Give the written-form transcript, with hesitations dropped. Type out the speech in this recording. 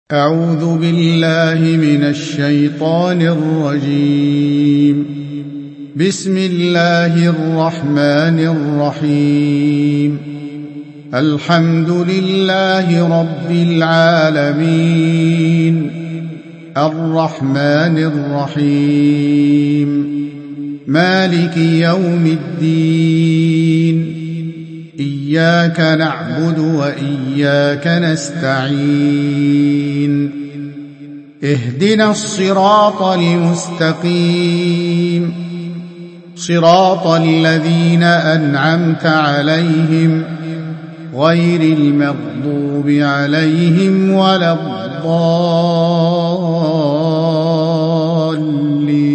أعوذ بالله من الشيطان الرجيم. بسم الله الرحمن الرحيم. الحمد لله رب العالمين، الرحمن الرحيم، مالك يوم الدين، إياك نعبد وإياك نستعين، اهدنا الصراط المستقيم، صراط الذين أنعمت عليهم غير المغضوب عليهم ولا الضالين.